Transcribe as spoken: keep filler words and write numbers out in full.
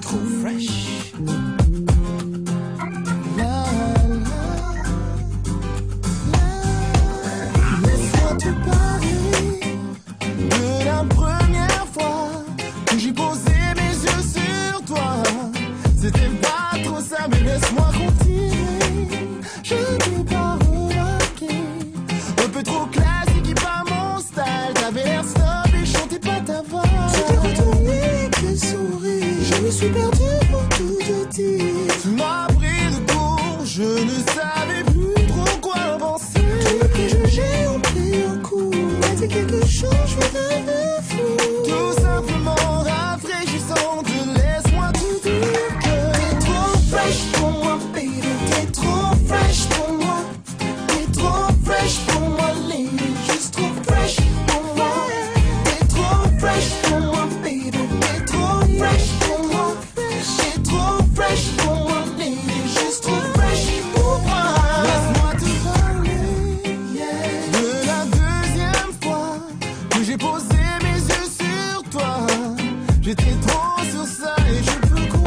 trop fresh. Laisse-moi te parler de la première fois que j'ai posé mes yeux sur toi. C'était pas trop ça, mais laisse-moi continuer. Je t'ai pas remarqué, un peu trop classique et pas mon style. T'avais l'air snob et chantais pas ta voix. Tu t'es retourné avec le sourire. Je me suis perdu pour tout te dire. Tu m'as pris de court, je ne savais plus trop quoi penser. Tous mes préjugés ont pris un coup. Mais c'est quelque chose, je me devenais fou. Tout simplement rafraîchissant, laisse-moi te dire que t'es trop fresh pour moi, baby. T'es trop fresh pour moi. T'es trop fresh pour moi, lady. Juste trop fresh pour moi. T'es trop fresh pour moi, baby. T'es trop fresh pour moi. T'es trop fresh pour moi, lady. Juste trop fresh pour moi. Laisse-moi te parler, yeah, de la deuxième fois que j'ai posé mes yeux sur toi. J'étais trop sur ça et je peux